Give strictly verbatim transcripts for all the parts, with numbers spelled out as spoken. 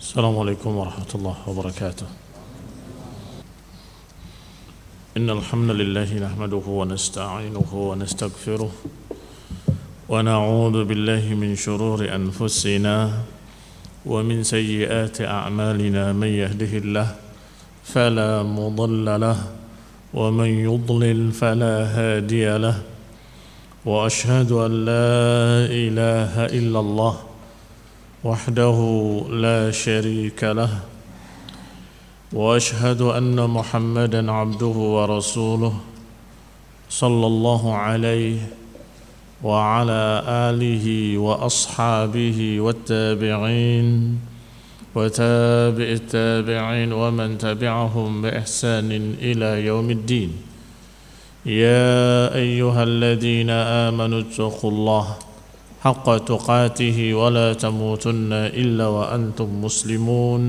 السلام عليكم ورحمة الله وبركاته. إن الحمد لله نحمده ونستعينه ونستغفره ونعوذ بالله من شرور أنفسنا ومن سيئات أعمالنا. من يهده الله فلا مضل له ومن يضلل فلا هادي له وأشهد أن لا إله إلا الله وحده لا شريك له وأشهد أن محمدا عبده ورسوله صلى الله عليه وعلى آله وأصحابه والتابعين وتابع التابعين ومن تبعهم بإحسان إلى يوم الدين. يا أيها الذين آمنوا اتقوا الله حق تقاته ولا تموتن إلا وأنتم مسلمون.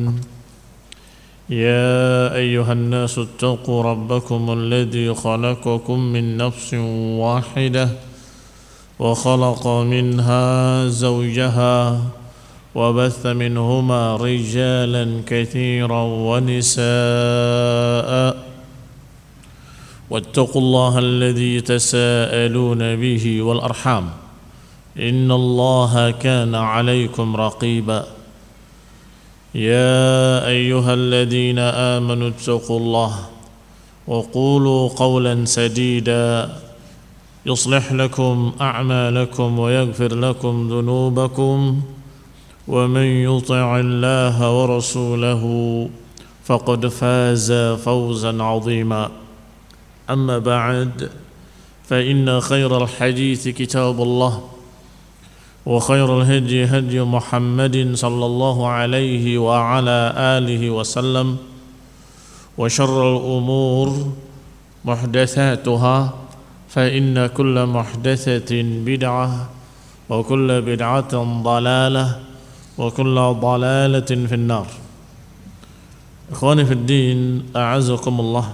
يا أيها الناس اتقوا ربكم الذي خلقكم من نفس واحدة وخلق منها زوجها وبث منهما رجالا كثيرا ونساء واتقوا الله الذي تساءلون به والأرحام إن الله كان عليكم رقيبا. يا أيها الذين آمنوا اتقوا الله وقولوا قولا سديدا يصلح لكم أعمالكم ويغفر لكم ذنوبكم ومن يطع الله ورسوله فقد فاز فوزا عظيما. أما بعد فإن خير الحديث كتاب الله وخير الهدي هدي محمد صلى الله عليه وعلى آله وسلم وشر الأمور محدثاتها فإن كل محدثة بدعة وكل بدعة ضلالة وكل ضلالة في النار. Ikhwani fi din, a'azakumullah.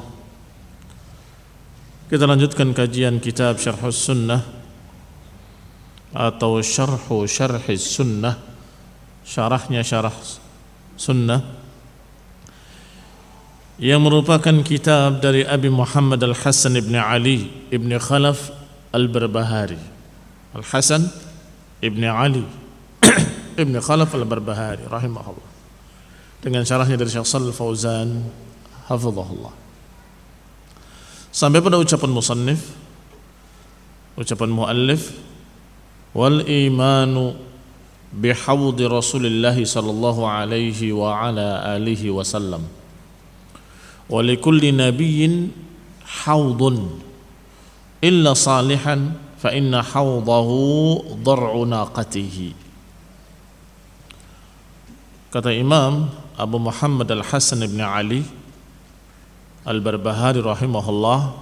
Kita lanjutkan kajian kitab Syarhus Sunnah atau Syarhu Syarhis Sunnah, syarahnya syarah Sunnah, yang merupakan kitab dari Abi Muhammad Al-Hasan ibn Ali ibn Khalaf Al-Barbahari. Al-Hasan ibn Ali ibn Khalaf Al-Barbahari rahimahullah, dengan syarahnya dari Syekh Shalih Al-Fauzan hafizahullah, sampai pada ucapan musannif, ucapan muallif, wal imanu bihawdi Rasulillah sallallahu alaihi wa ala alihi wasallam wa likulli nabiyyin hawdun illa salihan fa inna hawdahu dar'u naqatihi. Kata Imam Abu Muhammad Al-Hasan ibn Ali Al-Barbahari rahimahullah,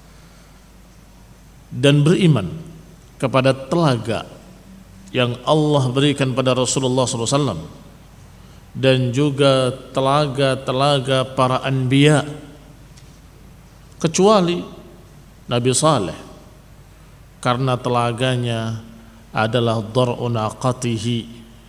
dan beriman kepada telaga yang Allah berikan pada Rasulullah sallallahu alaihi wasallam dan juga telaga-telaga para anbiya kecuali Nabi Saleh, karena telaganya adalah dar'u naqatihi,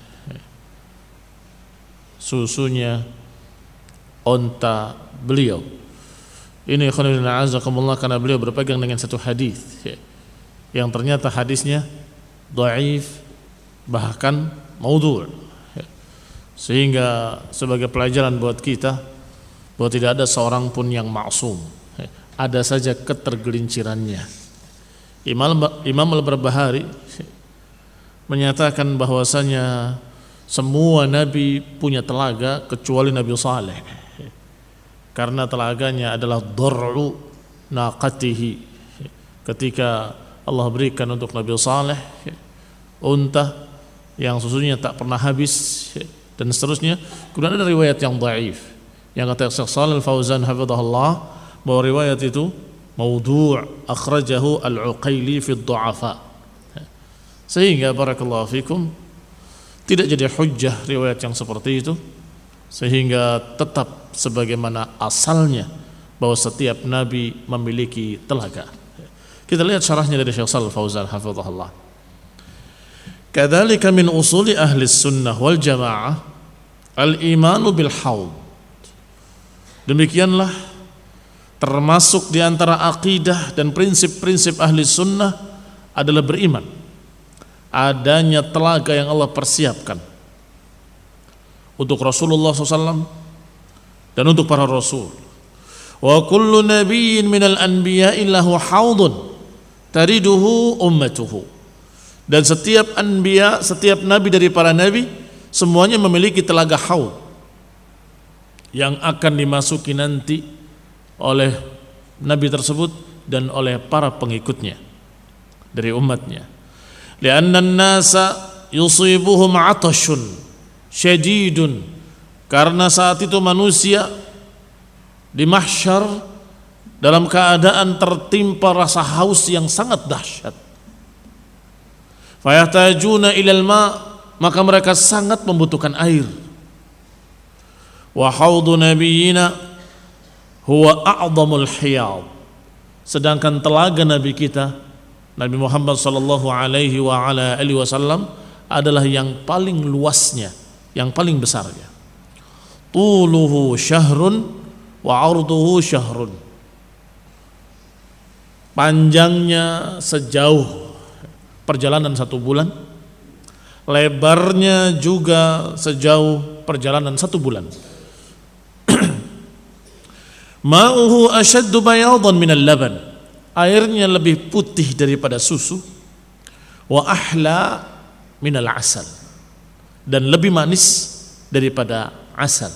susunya onta beliau. Ini khonibun a'azakumullah, karena beliau berpegang dengan satu hadis yang ternyata hadisnya dhaif, bahkan maudhu', sehingga sebagai pelajaran buat kita bahwa tidak ada seorang pun yang maksum, ada saja ketergelincirannya. Imam Imam Al-Barbahari menyatakan bahwasanya semua nabi punya telaga kecuali Nabi Saleh, karena telaganya adalah dar'u naqatihi. Ketika Allah berikan untuk Nabi Saleh unta yang susunya tak pernah habis dan seterusnya. Kemudian ada riwayat yang dhaif yang kata Syekh Shalih Al-Fauzan hafizahullah bahwa riwayat itu maudhu', akhrajahu Al-Uqaili fi ad-du'afa, sehingga barakallahu fikum tidak jadi hujjah riwayat yang seperti itu, sehingga tetap sebagaimana asalnya bahwa setiap nabi memiliki telaga. Kita lihat syarahnya dari Syekh Shalih Al-Fauzan hafizahullah. Kadzalika min usuli ahli sunnah wal jamaah al-imanu bil haud. Demikianlah termasuk di antara akidah dan prinsip-prinsip ahli sunnah adalah beriman adanya telaga yang Allah persiapkan untuk Rasulullah shallallahu alaihi wasallam dan untuk para rasul. Wa kullu nabiyyin minal anbiya'i lahu haudun tariduhu ummatuhu. Dan setiap anbiya, setiap nabi dari para nabi semuanya memiliki telaga haud yang akan dimasuki nanti oleh nabi tersebut dan oleh para pengikutnya dari umatnya. Lianna an-nasa yusibuhum 'atashun syadidun, karena saat itu manusia di mahsyar dalam keadaan tertimpa rasa haus yang sangat dahsyat. Fayahtajuna ilal ma', maka mereka sangat membutuhkan air. Wa haudu nabiyyina huwa a'dhamul hiyad, sedangkan telaga nabi kita Nabi Muhammad sallallahu alaihi wa ala alihi wasallam adalah yang paling luasnya, yang paling besarnya. Tuluhu syahrun wa 'arduhu syahrun, panjangnya sejauh perjalanan satu bulan, lebarnya juga sejauh perjalanan satu bulan. Ma'uhu ashaddu bayadan minal laban, airnya lebih putih daripada susu. Wa ahla minal asal, dan lebih manis daripada asal.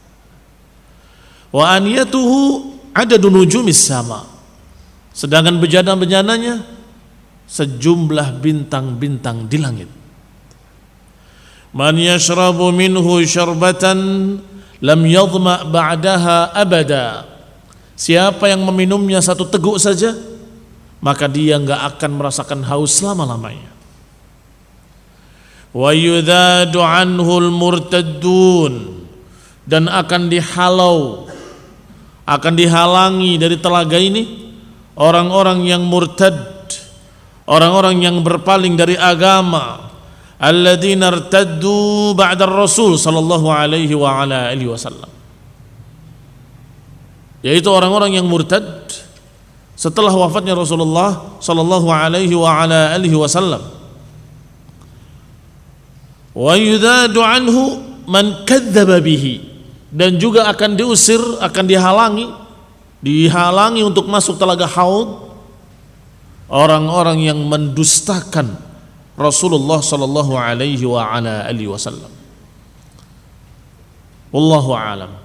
Wa aniyatuhu adadu nujumis sama, sedangkan bejana-bejananya sejumlah bintang-bintang di langit. Man yashrabu minhu syarbatan lam yadhma ba'daha abada, siapa yang meminumnya satu teguk saja maka dia enggak akan merasakan haus selama-lamanya. Wa yudhadu anhul murtaddun, dan akan dihalau, akan dihalangi dari telaga ini orang-orang yang murtad, orang-orang yang berpaling dari agama. Alladzina irtaddu ba'da Rasul sallallahu alaihi wa ala alihi wasallam, yaitu orang-orang yang murtad setelah wafatnya Rasulullah sallallahu alaihi wa ala alihi wasallam. Wa yudadu anhu man kadzdzaba bihi, dan juga akan diusir, akan dihalangi, dihalangi untuk masuk telaga haud orang-orang yang mendustakan Rasulullah sallallahu alaihi wa ala alihi wasallam. Wallahu a'lam.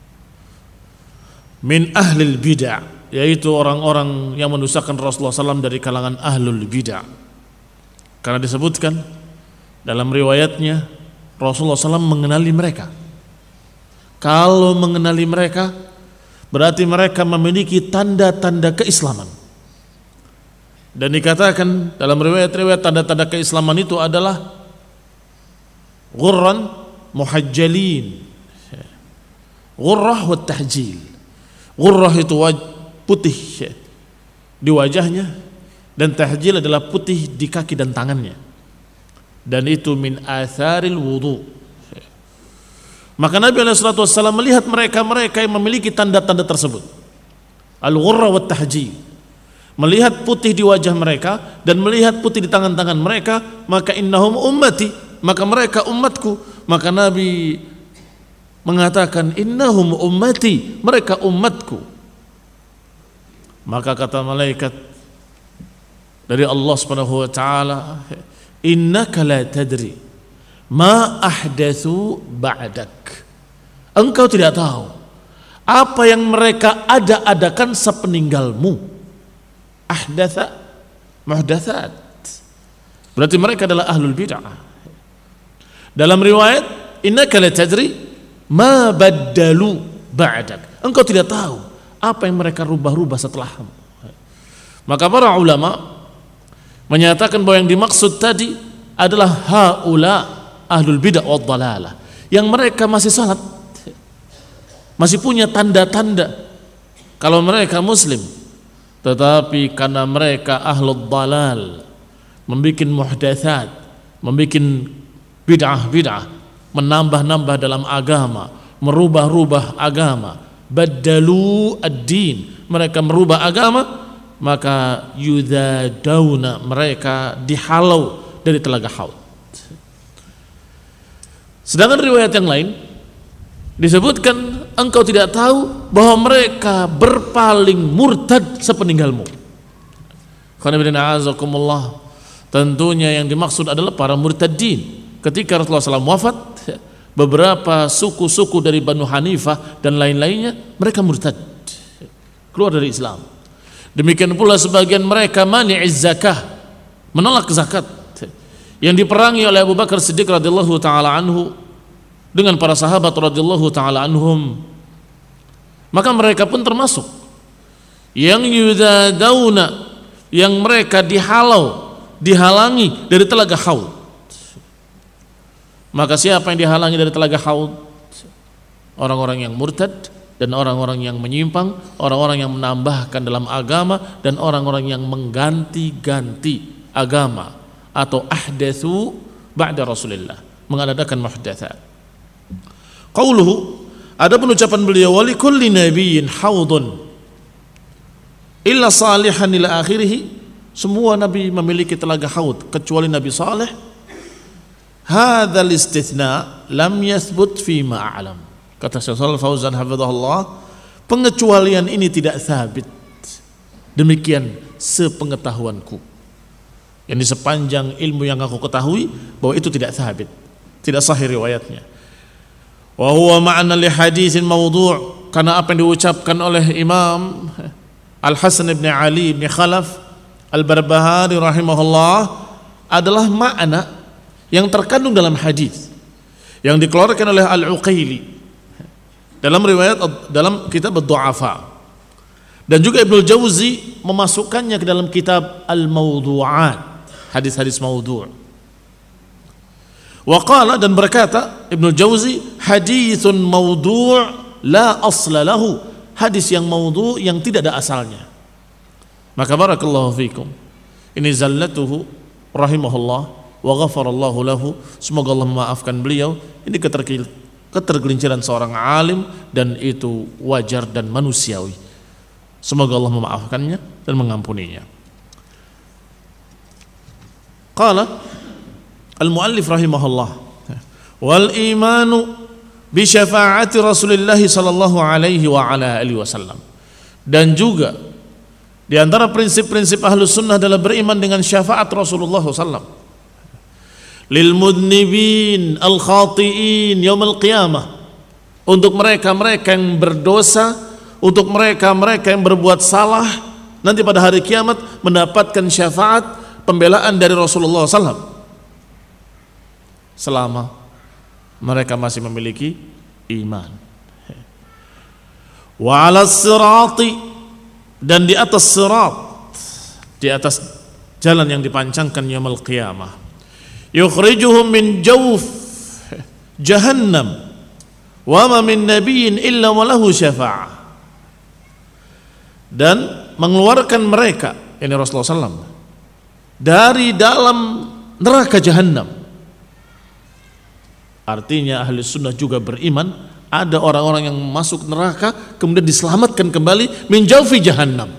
Min ahlil bid'ah, yaitu orang-orang yang mendustakan Rasulullah sallallahu alaihi wasallam dari kalangan ahlul bid'ah. Karena disebutkan dalam riwayatnya Rasulullah sallallahu alaihi wasallam mengenali mereka. Kalau mengenali mereka berarti mereka memiliki tanda-tanda keislaman. Dan dikatakan dalam riwayat-riwayat tanda-tanda keislaman itu adalah ghurran muhajjalin, ghurrah wa tahjil. Ghurrah itu putih di wajahnya, dan tahjil adalah putih di kaki dan tangannya, dan itu min atharil wudu. Maka Nabi alaihi salatu wassalam melihat mereka-mereka yang memiliki tanda-tanda tersebut, al-ghurrah wa tahjil, melihat putih di wajah mereka dan melihat putih di tangan-tangan mereka, maka innahum ummati, maka mereka umatku. Maka Nabi mengatakan innahum ummati, mereka umatku. Maka kata malaikat dari Allah Subhanahu wa taala, innaka la tadri ma ahdatsu ba'dak, engkau tidak tahu apa yang mereka ada-adakan sepeninggalmu. Ahdatsa muhdatsat, berarti mereka adalah ahlul bid'ah. Dalam riwayat innaka la tadri ma baddalu ba'dak, engkau tidak tahu apa yang mereka rubah-rubah setelahmu. Maka para ulama menyatakan bahwa yang dimaksud tadi adalah haula ahlul bid'ah wad dhalalah, yang mereka masih salat, masih punya tanda-tanda kalau mereka muslim, tetapi karena mereka ahlul dhalal, membikin muhdatsat, membikin bid'ah-bid'ah, menambah-nambah dalam agama, merubah-rubah agama, baddalu ad-din, mereka merubah agama, maka yudadauna, mereka dihalau dari telaga Haud. Sedangkan riwayat yang lain disebutkan engkau tidak tahu bahwa mereka berpaling murtad sepeninggalmu. Tentunya yang dimaksud adalah para murtadin. Ketika Rasulullah shallallahu alaihi wasallam wafat, beberapa suku-suku dari Banu Hanifah dan lain-lainnya mereka murtad, keluar dari Islam. Demikian pula sebagian mereka mani'iz zakah, menolak zakat, yang diperangi oleh Abu Bakar Siddiq radhiyallahu taala anhu dengan para sahabat radhiyallahu taala anhum. Maka mereka pun termasuk yang yudadauna, yang mereka dihalau, dihalangi dari telaga Haud. Maka siapa yang dihalangi dari telaga Haud? Orang-orang yang murtad dan orang-orang yang menyimpang, orang-orang yang menambahkan dalam agama, dan orang-orang yang mengganti-ganti agama atau ahdatsu ba'da Rasulillah, mengadakan muhdatsat. Qauluhu, ada penucapan beliau, wali kulli nabiyyin haudun illa salihan ila akhirih, semua nabi memiliki telaga Haud kecuali Nabi Saleh. Hadzal istitsna lam yathbut fi ma a'lam. Kata Syekh Shalal Fauzan hafizahullah, pengecualian ini tidak sabit. Demikian sepengetahuanku. Yang sepanjang ilmu yang aku ketahui bahwa itu tidak sabit, tidak sahih riwayatnya. Wa huwa ma'na li haditsin mawdu', karena apa yang diucapkan oleh Imam Al-Hasan bin Ali bin Khalaf Al-Barbahari rahimahullah adalah makna yang terkandung dalam hadis yang dikeluarkan oleh Al-Uqaili dalam riwayat dalam kitab Ad-Du'afa, dan juga Ibnu Jauzi memasukkannya ke dalam kitab Al-Mawdu'at, hadis-hadis maudhu'. Wa qala, dan berkata Ibnu Jauzi, haditsun maudhu' la asla lahu, hadis yang maudhu' yang tidak ada asalnya. Maka barakallahu fikum, ini zallatuhu rahimahullah wa ghafarallahu lahu, semoga Allah memaafkan beliau. Ini ketergelinciran seorang alim, dan itu wajar dan manusiawi. Semoga Allah memaafkannya dan mengampuninya. Qala al-muallif rahimahullah, wal imanu bi syafaati Rasulillah sallallahu alaihi wa ala alihi wasallam, dan juga di antara prinsip-prinsip Ahlus Sunnah adalah beriman dengan syafaat Rasulullah sallallahu alaihi wasallam lil mudnibin al khati'in yaumil qiyamah, untuk mereka-mereka yang berdosa, untuk mereka-mereka yang berbuat salah nanti pada hari kiamat mendapatkan syafaat, pembelaan dari Rasulullah sallallahu alaihi wasallam selama mereka masih memiliki iman. Wa 'alas sirati, dan di atas sirat, di atas jalan yang dipancangkan yaumul qiyamah, yukhrijuhum min jawf jahannam wa ma min nabiyyin illa wa lahu syafa'ah, dan mengeluarkan mereka, ini Rasulullah sallallahu alaihi wasallam, dari dalam neraka jahannam. Artinya ahli sunnah juga beriman ada orang-orang yang masuk neraka kemudian diselamatkan kembali min jawfi jahannam.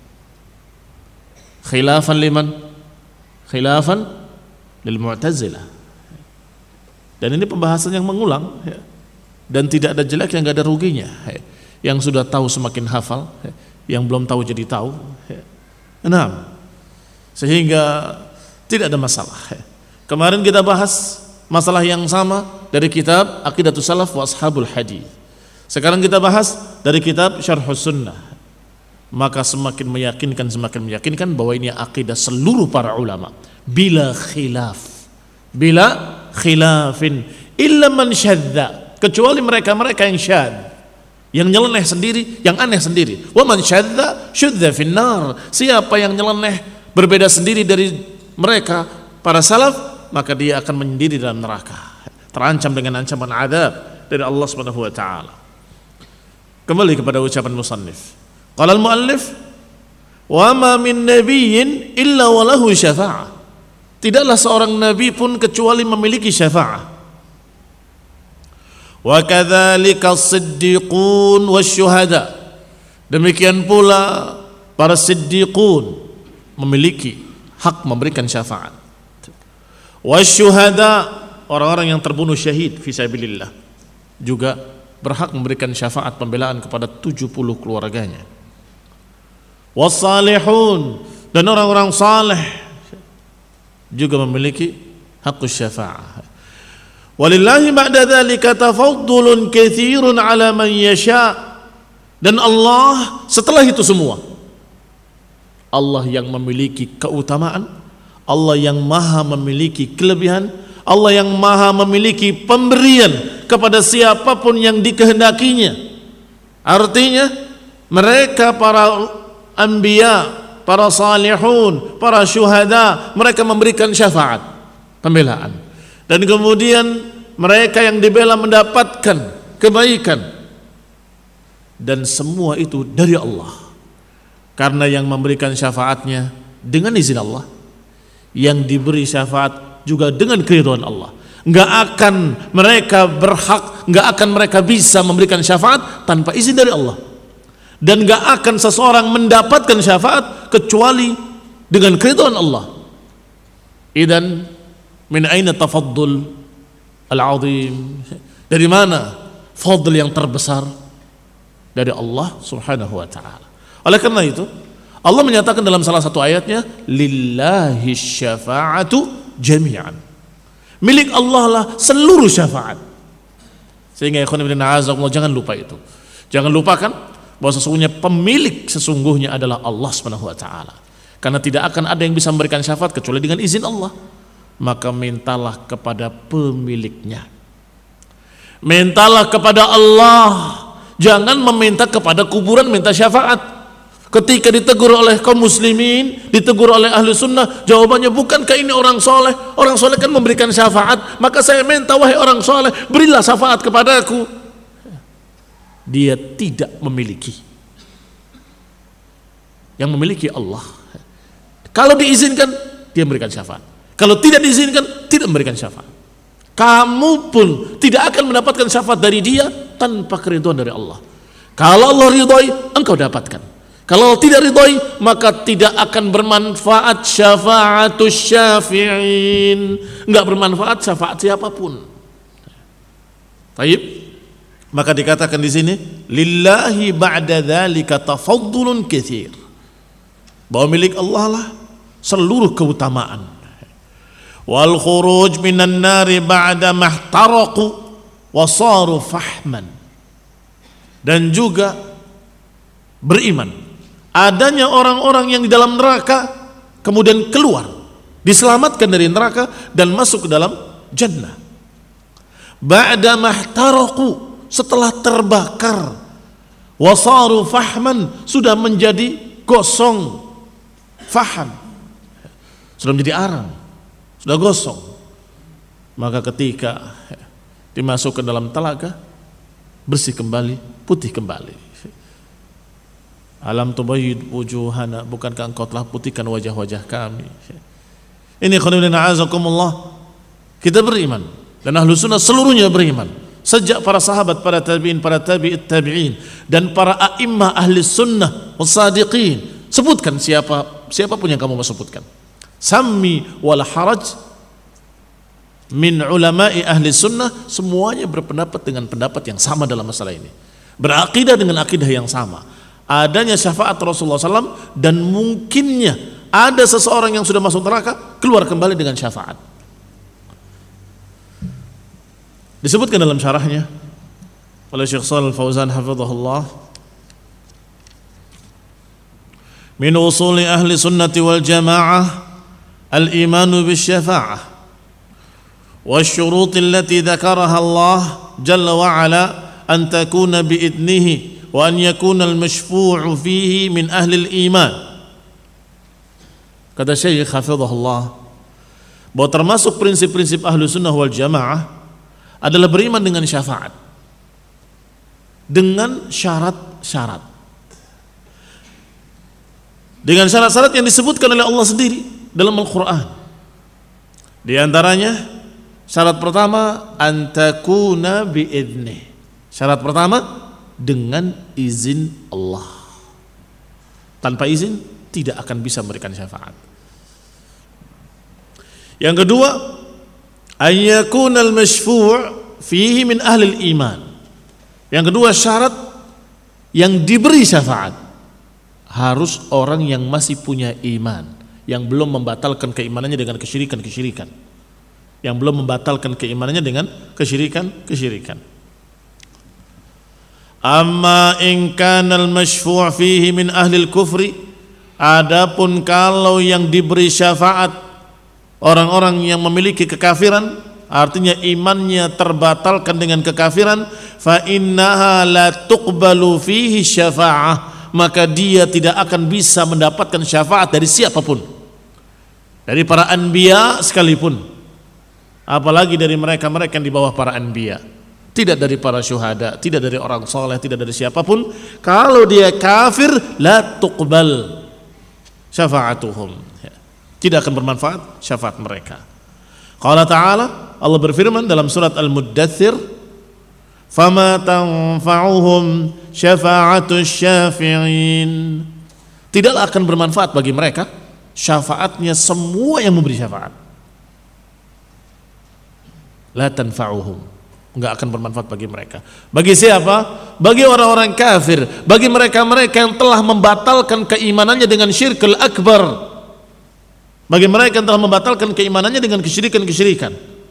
Khilafan liman? Khilafan lil Mu'tazilah. Dan ini pembahasan yang mengulang, ya. Dan tidak ada jelek yang enggak ada ruginya, ya. Yang sudah tahu semakin hafal, ya. Yang belum tahu jadi tahu, ya. Nah, sehingga tidak ada masalah, ya. Kemarin kita bahas masalah yang sama dari kitab Aqidatus Salaf wa Ashabul Hadis. Sekarang kita bahas dari kitab Syarhus Sunnah. Maka semakin meyakinkan, semakin meyakinkan bahwa ini akidah seluruh para ulama bila khilaf, bila khilafin, illa man syadza, kecuali mereka-mereka yang syadz, yang nyeleneh sendiri, yang aneh sendiri. Wa man syadza syudza finnar, siapa yang nyeleneh berbeda sendiri dari mereka para salaf, maka dia akan menyendiri dalam neraka, terancam dengan ancaman azab dari Allah Subhanahu wa taala. Kembali kepada ucapan musannif. Qala al-muallif, wa ma min nabiyyin illa wa lahu syafa'ah. Tidaklah seorang nabi pun kecuali memiliki syafa'ah. Wa kadzalika as-siddiqun wasyuhada. Demikian pula para siddiqun memiliki hak memberikan syafaat. Wasyuhada, orang-orang yang terbunuh syahid fisabilillah juga berhak memberikan syafaat pembelaan kepada tujuh puluh keluarganya. Wassalihun, dan orang-orang saleh juga memiliki haqqus syafa'ah. Walillahi ba'da dzalika tafaddulun katsirun 'ala man yasha'. Dan Allah setelah itu semua, Allah yang memiliki keutamaan, Allah yang maha memiliki kelebihan, Allah yang maha memiliki pemberian kepada siapapun yang dikehendakinya. Artinya mereka para anbiya, para salihun, para syuhada, mereka memberikan syafaat, pembelaan. Dan kemudian mereka yang dibela mendapatkan kebaikan. Dan semua itu dari Allah. Karena yang memberikan syafaatnya dengan izin Allah, yang diberi syafaat juga dengan keridhaan Allah. Enggak akan mereka berhak, enggak akan mereka bisa memberikan syafaat tanpa izin dari Allah. Dan enggak akan seseorang mendapatkan syafaat kecuali dengan keridhaan Allah. Idan min aina tafaddul al-azim? Dari mana fadl yang terbesar? Dari Allah subhanahu wa ta'ala. Oleh karena itu Allah menyatakan dalam salah satu ayatnya, lillahi syafa'atu jami'an, milik Allah lah seluruh syafaat. Sehingga ya khonibin a'azakumullah, jangan lupa itu, jangan lupakan bahwa sesungguhnya pemilik sesungguhnya adalah Allah subhanahu wa ta'ala. Karena tidak akan ada yang bisa memberikan syafaat kecuali dengan izin Allah. Maka mintalah kepada pemiliknya, mintalah kepada Allah. Jangan meminta kepada kuburan minta syafaat. Ketika ditegur oleh kaum muslimin, ditegur oleh ahli sunnah, jawabannya, bukankah ini orang soleh? Orang soleh kan memberikan syafaat. Maka saya minta, wahai orang soleh, berilah syafaat kepadaku. Dia tidak memiliki. Yang memiliki Allah. Kalau diizinkan, dia memberikan syafaat. Kalau tidak diizinkan, tidak memberikan syafaat. Kamu pun tidak akan mendapatkan syafaat dari dia tanpa keridhaan dari Allah. Kalau Allah ridhoi, engkau dapatkan. Kalau tidak ridhoi, maka tidak akan bermanfaat syafaatus syafi'in. Enggak bermanfaat syafaat siapapun. Baik. Maka dikatakan di sini, lillahi ba'da dzalika tafaddulun katsir. Bahwa milik Allah lah seluruh keutamaan. Wal khuruj minan nari ba'da mahtaraqu wa saru fahman. Dan juga beriman adanya orang-orang yang di dalam neraka kemudian keluar, diselamatkan dari neraka dan masuk ke dalam jannah. Ba'da mahtaraqu, setelah terbakar, wa saru fahman, sudah menjadi gosong, faham, sudah menjadi arang, sudah gosong. Maka ketika dimasukkan dalam telaga, bersih kembali, putih kembali. Alam tubayyid wujuhana, bukankah engkau telah putihkan wajah-wajah kami? Ini khonibina a'azakumullah, kita beriman, dan ahlu sunnah seluruhnya beriman. Sejak para sahabat, para tabi'in, para tabi'it tabi'in, dan para a'immah ahli sunnah wassadiqin. Sebutkan siapa siapapun yang kamu mau sebutkan. Sammi wal haraj min ulama'i ahli sunnah, semuanya berpendapat dengan pendapat yang sama dalam masalah ini, berakidah dengan akidah yang sama, adanya syafaat Rasulullah shallallahu alaihi wasallam, dan mungkinnya ada seseorang yang sudah masuk neraka keluar kembali dengan syafaat. Disebutkan dalam syarahnya oleh Syekh Shalih Al-Fauzan hafizahullah, min usuli ahli sunnati wal jamaah al-imanu bisyafa'ah wa syurut allati dzakaraha Allah jalla wa ala an takuna biidnihi wa an yakuna al-mashfu'u fihi min ahli al-iman. Kata Syekh hafizahullah bahwa termasuk prinsip-prinsip ahli sunnah wal jamaah adalah beriman dengan syafaat dengan syarat-syarat, dengan syarat-syarat yang disebutkan oleh Allah sendiri dalam Al-Quran. Di antaranya Syarat pertama antakuna biidnih. Syarat pertama dengan izin Allah. Tanpa izin tidak akan bisa memberikan syafaat. Yang kedua, ayyakuna al-mashfu' fihi min ahli al-iman. Yang kedua syarat yang diberi syafaat harus orang yang masih punya iman, yang belum membatalkan keimanannya dengan kesyirikan-kesyirikan, yang belum membatalkan keimanannya dengan kesyirikan-kesyirikan. Amma in kana al-mashfu' fihi min ahli al-kufri, adapun kalau yang diberi syafaat orang-orang yang memiliki kekafiran, artinya imannya terbatalkan dengan kekafiran, fa innaha la tuqbalu fihi syafa'ah, maka dia tidak akan bisa mendapatkan syafaat dari siapapun, dari para anbiya sekalipun, apalagi dari mereka-mereka yang di bawah para anbiya, tidak dari para syuhada, tidak dari orang soleh, tidak dari siapapun. Kalau dia kafir, la tuqbal syafa'atuhum, tidak akan bermanfaat syafaat mereka. Qala ta'ala, Allah berfirman dalam surat Al-Muddathir, fama tanfa'uhum syafa'atus syafi'in, tidaklah akan bermanfaat bagi mereka syafaatnya semua yang memberi syafaat. La tanfa'uhum, enggak akan bermanfaat bagi mereka. Bagi siapa? Bagi orang-orang kafir, bagi mereka-mereka yang telah membatalkan keimanannya dengan syirkul akbar, bagi mereka yang telah membatalkan keimanannya dengan kesyirikan-kesyirikan.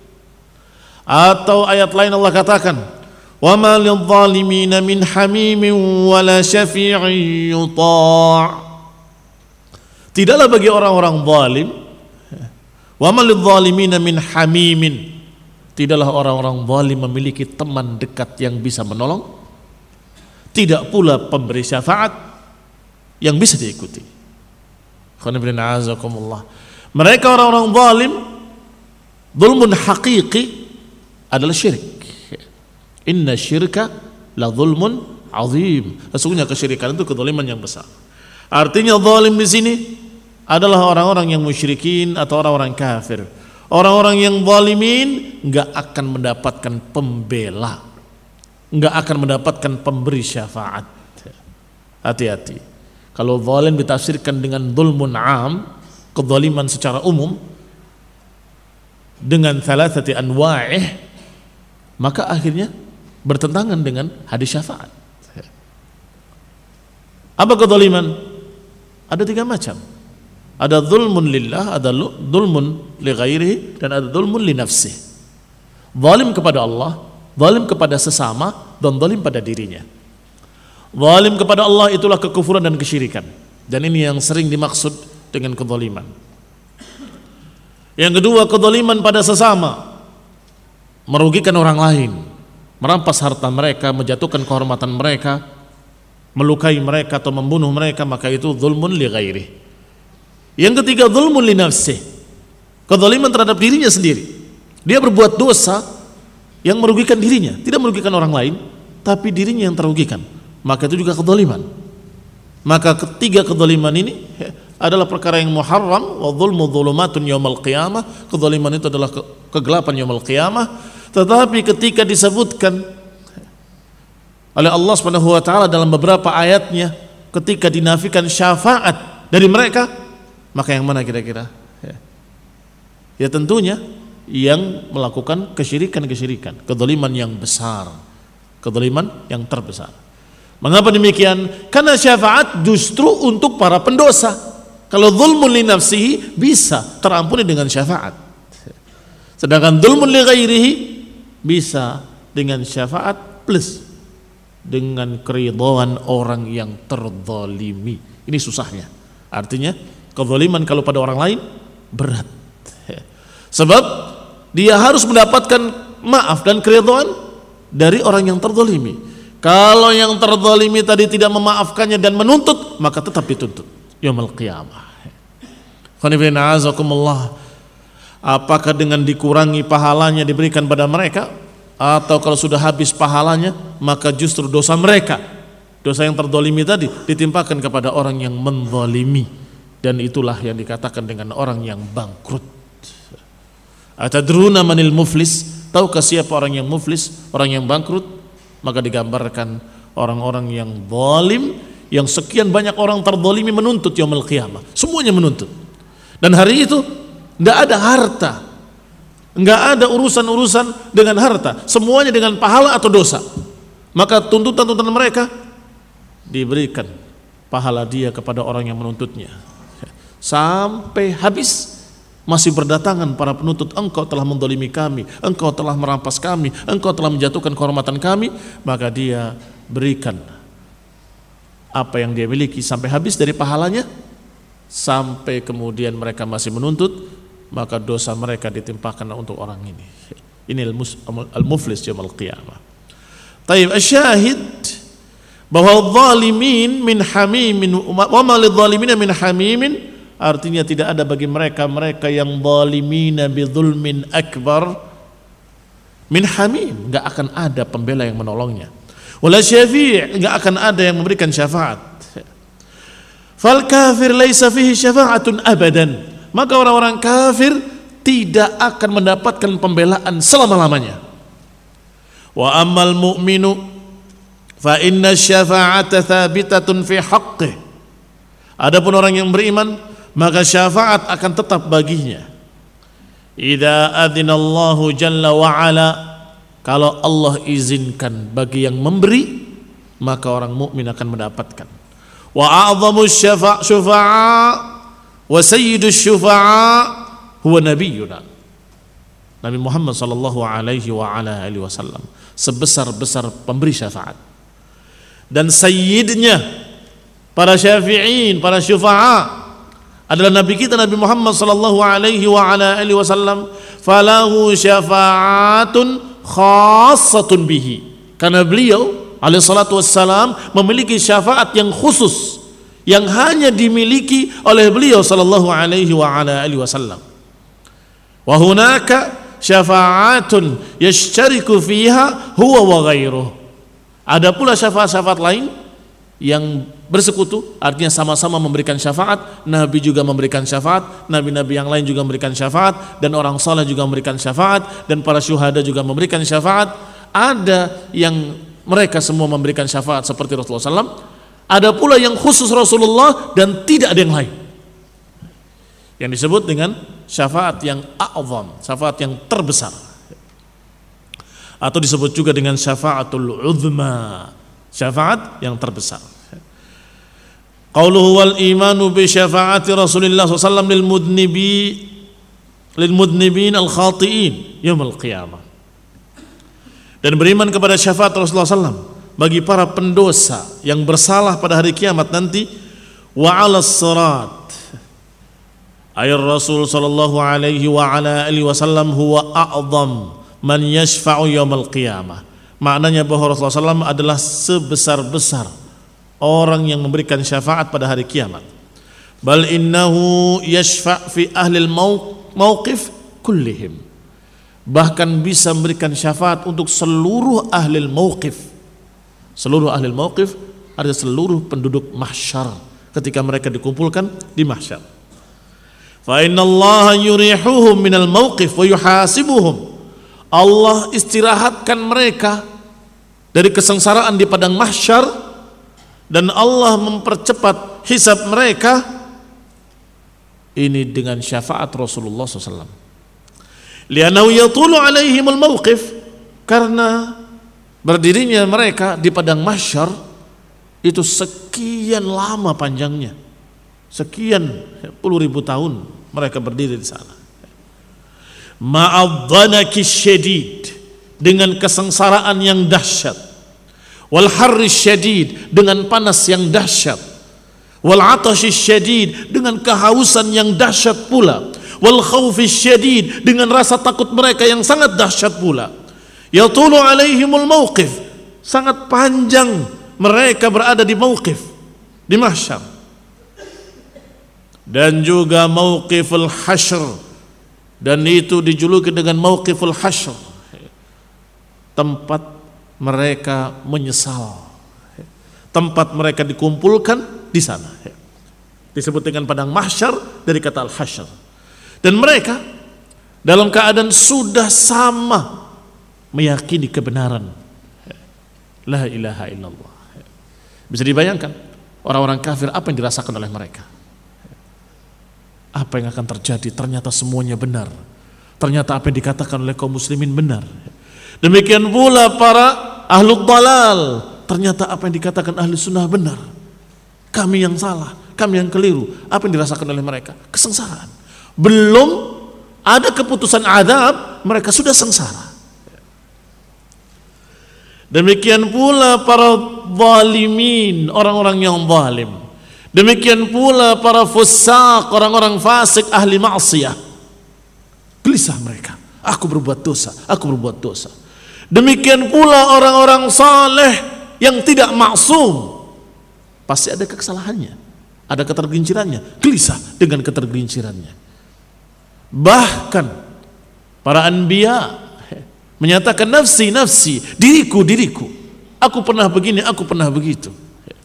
Atau ayat lain Allah katakan, wa ma lidh-dhalimina min hamimin wala syafi'in yuta'. Tidaklah bagi orang-orang zalim, wa ma lidh-dhalimina min hamimin, tidaklah orang-orang zalim memiliki teman dekat yang bisa menolong, tidak pula pemberi syafaat yang bisa diikuti. Mereka orang-orang zalim, zulmun haqiqi adalah syirik. Inna syirka la zulmun azim. Sesungguhnya kesyirikan itu kezaliman yang besar. Artinya zalim di sini adalah orang-orang yang musyrikin atau orang-orang kafir. Orang-orang yang zalimin enggak akan mendapatkan pembela, enggak akan mendapatkan pemberi syafaat. Hati-hati. Kalau zalim ditafsirkan dengan zulmun am, kezaliman secara umum, dengan thalathati anwa'ih, maka akhirnya bertentangan dengan hadis syafaat. Apa kezaliman? Ada tiga macam. Ada zulmun lillah, ada zulmun li ghairihi, dan ada zulmun li nafsih. Zalim kepada Allah, zalim kepada sesama, dan zalim pada dirinya. Zalim kepada Allah itulah kekufuran dan kesyirikan, dan ini yang sering dimaksud dengan kezaliman. Yang kedua, kezaliman pada sesama, merugikan orang lain, merampas harta mereka, menjatuhkan kehormatan mereka, melukai mereka atau membunuh mereka, maka itu zulmun li ghairihi. Yang ketiga, zulmun li nafsih, kezaliman terhadap dirinya sendiri. Dia berbuat dosa yang merugikan dirinya, tidak merugikan orang lain, tapi dirinya yang terugikan, maka itu juga kezaliman. Maka ketiga kezaliman ini adalah perkara yang muharram. Wa zulmu dzulumatun yaumil qiyamah, kezaliman itu adalah ke kegelapan yaumil qiyamah. Tetapi ketika disebutkan oleh Allah Subhanahu wa taala dalam beberapa ayatnya, ketika dinafikan syafaat dari mereka, maka yang mana kira-kira? Ya, ya tentunya yang melakukan kesyirikan-kesyirikan, kezaliman yang besar, kezaliman yang terbesar. Mengapa demikian? Karena syafaat justru untuk para pendosa. Kalau zulmun li nafsihi bisa terampuni dengan syafaat, sedangkan zulmun li ghairihi bisa dengan syafaat plus dengan keridhaan orang yang terzalimi. Ini susahnya. Artinya kezaliman kalau pada orang lain berat, sebab dia harus mendapatkan maaf dan keridhaan dari orang yang terzalimi. Kalau yang terzalimi tadi tidak memaafkannya dan menuntut, maka tetap dituntut yaumul qiyamah. Apakah dengan dikurangi pahalanya diberikan pada mereka, atau kalau sudah habis pahalanya maka justru dosa mereka, dosa yang terzalimi tadi ditimpakan kepada orang yang menzalimi, dan itulah yang dikatakan dengan orang yang bangkrut. Atadruna manil muflis? Tahukah siapa orang yang muflis, orang yang bangkrut? Maka digambarkan orang-orang yang zalim, yang sekian banyak orang terzalimi menuntut yaumul qiyamah. Semuanya menuntut. Dan hari itu tidak ada harta, nggak ada urusan-urusan dengan harta, semuanya dengan pahala atau dosa. Maka tuntutan-tuntutan mereka diberikan pahala dia kepada orang yang menuntutnya. Sampai habis masih berdatangan para penuntut, engkau telah mendolimi kami, engkau telah merampas kami, engkau telah menjatuhkan kehormatan kami. Maka dia berikan apa yang dia miliki sampai habis dari pahalanya. Sampai kemudian mereka masih menuntut, maka dosa mereka ditimpakan untuk orang ini. Ini al-muflis yaumul qiyamah. Taib, asyahid bahwa zalimin min hamimin wa ma lidh-dhalimin min hamimin, artinya tidak ada bagi mereka mereka yang zalimina bidzulmin akbar min hamim, enggak akan ada pembela yang menolongnya. Wala syafi', enggak akan ada yang memberikan syafaat. Fal kafir laisa fihi syafa'atun abadan, maka orang-orang kafir tidak akan mendapatkan pembelaan selama-lamanya. Wa ammal mu'minu fa inna syafa'ata thabitatun fi haqqih, adapun orang yang beriman maka syafaat akan tetap baginya. Idza adzinallahu jalla wa ala, kalau Allah izinkan bagi yang memberi, maka orang mukmin akan mendapatkan. Wa a'zamu syufa'a wa sayyidu syufa'a huwa nabiyuna, Nabi Muhammad sallallahu alaihi wa ala alihi wasallam, sebesar-besar pemberi syafaat. Dan sayyidnya para syafi'in, para syufa'a adalah Nabi kita Nabi Muhammad sallallahu alaihi wa ala alihi wasallam. Falahu syafa'atun khassatun bihi, karena beliau alaihi salatu wassalam memiliki syafaat yang khusus yang hanya dimiliki oleh beliau sallallahu alaihi wa ala alihi wasallam. Wa hunaka syafa'atun yashtariku fiha huwa wa ghairuh, ada pula syafaat-syafaat lain yang bersekutu, artinya sama-sama memberikan syafaat. Nabi juga memberikan syafaat, nabi-nabi yang lain juga memberikan syafaat, dan orang saleh juga memberikan syafaat, dan para syuhada juga memberikan syafaat. Ada yang mereka semua memberikan syafaat seperti Rasulullah sallallahu alaihi wasallam, ada pula yang khusus Rasulullah dan tidak ada yang lain, yang disebut dengan syafaat yang a'zam, syafaat yang terbesar, atau disebut juga dengan syafaatul uzma, syafaat yang terbesar. Qauluhu wal imanu bi syafaati Rasulillah sallallahu alaihi wasallam lil mudnibi lil mudnibin al khati'in yaumil qiyamah, dan beriman kepada syafaat Rasulullah sallallahu alaihi wasallam bagi para pendosa yang bersalah pada hari kiamat nanti. Wa 'alas sirat, ayat Rasul sallallahu alaihi wa ala alihi wasallam huwa a'zam man yashfa'u yaumil qiyamah, maknanya bahwa Rasulullah sallallahu alaihi wasallam adalah sebesar-besar orang yang memberikan syafaat pada hari kiamat. Bal innahu yashfa' fi ahlil mauqif kullihim, bahkan bisa memberikan syafaat untuk seluruh ahlil mauqif. Seluruh ahlil mauqif ada seluruh penduduk mahsyar ketika mereka dikumpulkan di mahsyar. Fa innallaha yurihuhum minal mauqif wa yuhasibuhum, Allah istirahatkan mereka dari kesengsaraan di padang mahsyar, dan Allah mempercepat hisab mereka ini dengan syafaat Rasulullah sallallahu alaihi wasallam. Li'annahu yatulu alaihimul mauqif, karena berdirinya mereka di padang mahsyar itu sekian lama panjangnya, sekian puluh ribu tahun mereka berdiri di sana. Ma'adhanaki syadid, dengan kesengsaraan yang dahsyat. Wal harri syadid, dengan panas yang dahsyat. Wal atashi syadid, dengan kehausan yang dahsyat pula. Wal khaufi syadid, dengan rasa takut mereka yang sangat dahsyat pula. Yatulu alaihimul mauqif, sangat panjang mereka berada di mauqif, di mahsyar. Dan juga mauqiful hasyr, dan itu dijuluki dengan mauqiful hasyr, tempat mereka menyesal, tempat mereka dikumpulkan di sana, disebut dengan padang mahsyar dari kata al-hasyr. Dan mereka dalam keadaan sudah sama meyakini kebenaran. La ilaha illallah. Bisa dibayangkan orang-orang kafir apa yang dirasakan oleh mereka. Apa yang akan terjadi? Ternyata semuanya benar. Ternyata apa yang dikatakan oleh kaum muslimin benar. Demikian pula para ahlul dalal. Ternyata apa yang dikatakan ahli sunnah benar. Kami yang salah, kami yang keliru. Apa yang dirasakan oleh mereka? Kesengsaraan. Belum ada keputusan azab, mereka sudah sengsara. Demikian pula para zalimin, orang-orang yang zalim. Demikian pula para fusaq, orang-orang fasik, ahli maksiyah. Gelisah mereka. Aku berbuat dosa, aku berbuat dosa. Demikian pula orang-orang saleh yang tidak maksum. Pasti ada kesalahannya, ada ketergelincirannya, gelisah dengan ketergelincirannya. Bahkan para anbiya menyatakan nafsi, nafsi, diriku, diriku. Aku pernah begini, aku pernah begitu.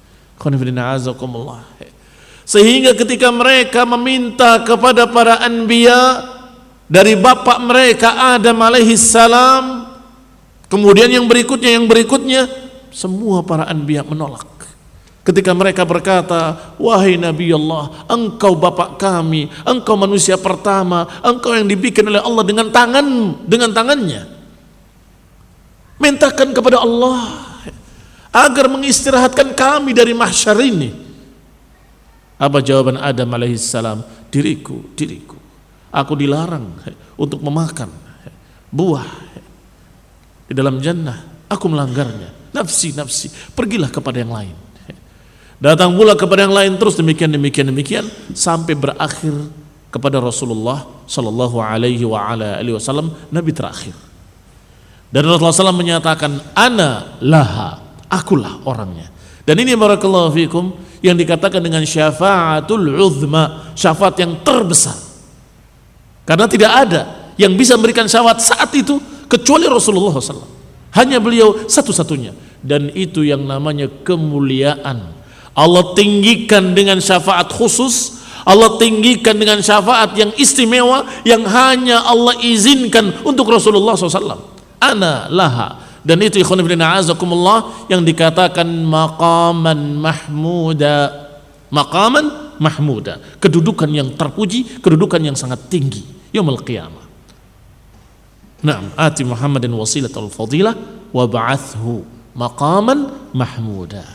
Sehingga ketika mereka meminta kepada para anbiya dari bapak mereka Adam alaihi salam, kemudian yang berikutnya, yang berikutnya, semua para anbiya menolak. Ketika mereka berkata, wahai Nabi Allah, engkau bapak kami, engkau manusia pertama, engkau yang dibikin oleh Allah dengan tangan, dengan tangannya. Mintakan kepada Allah agar mengistirahatkan kami dari mahsyar ini. Apa jawaban Adam alaihissalam? Diriku, diriku. Aku dilarang untuk memakan buah di dalam jannah. Aku melanggarnya. Nafsi, nafsi. Pergilah kepada yang lain. Datang pula kepada yang lain terus demikian demikian demikian sampai berakhir kepada Rasulullah sallallahu alaihi wa ala alihi wasallam, nabi terakhir. Dan Rasulullah sallallahu alaihi wasallam menyatakan ana laha, akulah orangnya. Dan ini barakallahu fikum yang dikatakan dengan syafaatul uzma, syafaat yang terbesar. Karena tidak ada yang bisa memberikan syafaat saat itu kecuali Rasulullah sallallahu alaihi wasallam. Hanya beliau satu-satunya, dan itu yang namanya kemuliaan. Allah tinggikan dengan syafaat khusus, Allah tinggikan dengan syafaat yang istimewa yang hanya Allah izinkan untuk Rasulullah shallallahu alaihi wasallam. Ana laha. Dan itu ikhwan fillah azakumullah yang dikatakan maqaman mahmuda, maqaman mahmuda, kedudukan yang terpuji, kedudukan yang sangat tinggi yaumul qiyamah. Naam, ati Muhammadin wasilatul fadilah wa ba'athu maqaman mahmuda.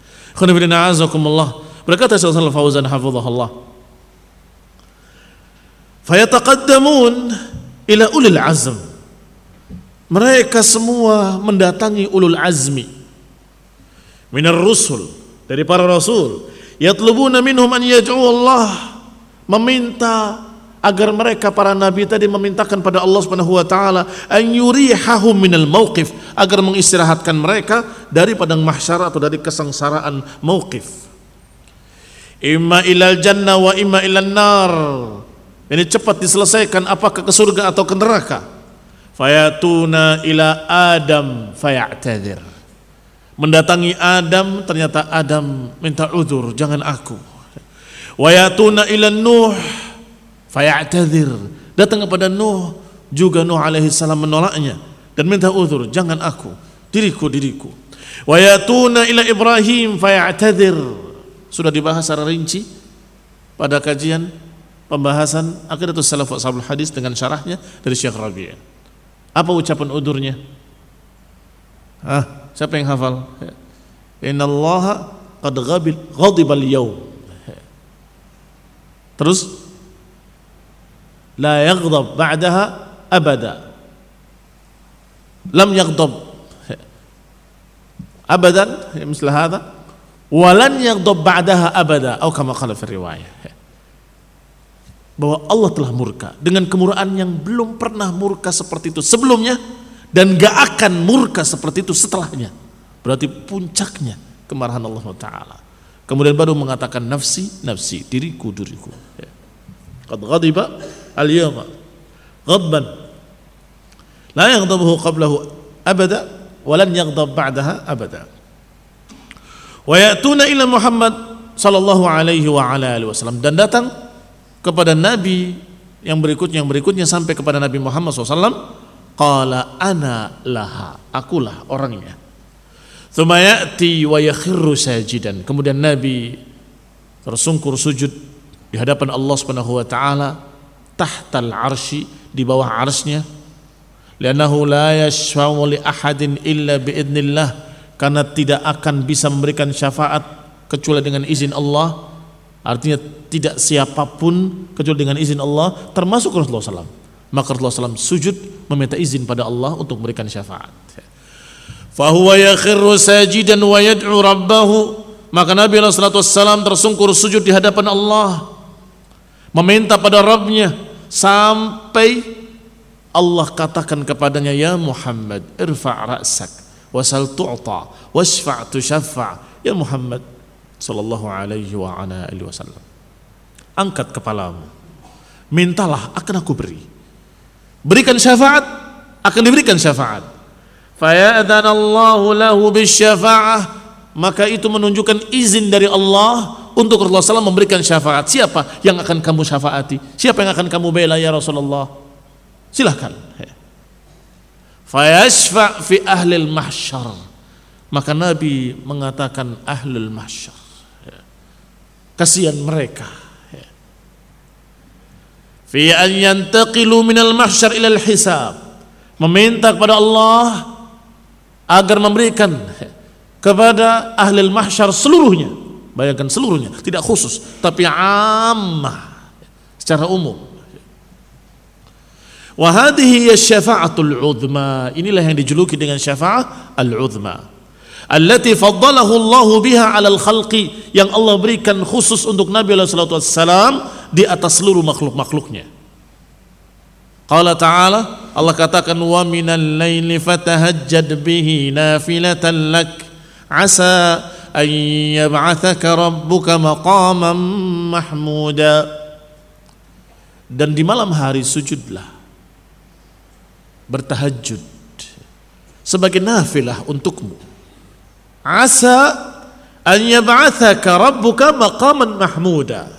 Berkata Syekh Shalal Fauzan hafizahullah, fayataqaddamun ila ulil azm, mereka semua mendatangi ulul azmi minar rusul, dari para rasul, yatlubuna minhum an yad'u Allah, meminta agar mereka para nabi tadi memintakan pada Allah Subhanahu wa taala an yurihahum minal mauqif, agar mengistirahatkan mereka dari padang mahsyar atau dari kesengsaraan mauqif. Imma ilal jannah wa imma ilan nar, ini cepat diselesaikan apakah ke surga atau ke neraka. Fayatuna ila Adam faya'tadzir, mendatangi Adam, ternyata Adam minta uzur, jangan aku. Wayatuna ila Nuh faya'tadzir, datang kepada Nuh, juga Nuh alaihi salam menolaknya dan minta uzur, jangan aku, diriku, diriku. Wayatuna ila Ibrahim faya'tadzir, sudah dibahas secara rinci pada kajian pembahasan Aqidatus Salaf wa Ashabul Hadis dengan syarahnya dari Syekh Rabi'. Apa ucapan udurnya? Ah, siapa yang hafal? Innallaha qad ghadiba al-yawm. Terus la yaghdab ba'daha abada, lam yaghdab abadan misal hadha wa lan yaghdab ba'daha abada, atau kama qala fi riwayah, bahwa Allah telah murka dengan kemurkaan yang belum pernah murka seperti itu sebelumnya dan gak akan murka seperti itu setelahnya. Berarti puncaknya kemarahan Allah Ta'ala. Kemudian baru mengatakan nafsi, nafsi, diriku, diriku. Qad ghadiba al-yawma ghadban la yaghdabuhu qablahu abada wa lan yaghdab ba'daha abada. Wa ya'tuna ila Muhammad sallallahu alaihi wa ala alihi wasallam, dan datang kepada Nabi yang berikutnya, yang berikutnya sampai kepada Nabi Muhammad shallallahu alaihi wasallam. Qala ana laha, akulah orangnya. Tsumma ya'ti wa yakhirru sajidan. Kemudian Nabi tersungkur sujud di hadapan Allah Subhanahu wa taala, tahtal arsy, di bawah arsy-Nya. Li'annahu la yashfa'u li ahadin illa biidznillah, karena tidak akan bisa memberikan syafaat kecuali dengan izin Allah. Artinya tidak siapapun kecuali dengan izin Allah, termasuk Rasulullah shallallahu alaihi wasallam. Maka Rasulullah shallallahu alaihi wasallam sujud meminta izin pada Allah untuk memberikan syafaat. Fahuwa yakhirru sajidan wa yad'u rabbahu. Maka Nabi shallallahu alaihi wasallam tersungkur sujud di hadapan Allah, meminta pada Rabb-Nya, sampai Allah katakan kepadanya, ya Muhammad, irfa' ra'sak wasal tu'ta washfa' tushaffa'. Ya Muhammad sallallahu alaihi wa ala alihi wasallam, angkat kepalamu, mintalah akan aku beri, berikan syafaat akan diberikan syafaat. Faya'dhanallahu lahu bisyafa'ah, maka itu menunjukkan izin dari Allah untuk Rasulullah shallallahu alaihi wasallam memberikan syafaat. Siapa yang akan kamu syafaati? Siapa yang akan kamu bela ya Rasulullah? Silahkan. Fayashfa' fi ahlil mahsyar, maka Nabi mengatakan ahlul mahsyar, kasihan mereka, fi an yantaqilu minal mahsyar ilal hisab, meminta kepada Allah agar memberikan kepada ahli mahsyar seluruhnya. Bayangkan seluruhnya, tidak khusus, tapi ammah, secara umum. Wa hadhihi syafa'atul uzma, inilah yang dijuluki dengan syafaat al-uzma, allati faddalahu Allahu biha 'alal khalqi, yang Allah berikan khusus untuk Nabi sallallahu alaihi wasallam di atas seluruh makhluk-makhluknya. Qala ta'ala, Allah katakan, wa minal laili fatahajjad bihi nafilatan lak asa an yab'athaka rabbuka maqaman mahmuda. Dan di malam hari sujudlah, bertahajud sebagai nafilah untukmu, asa an yab'athaka rabbuka maqaman mahmuda,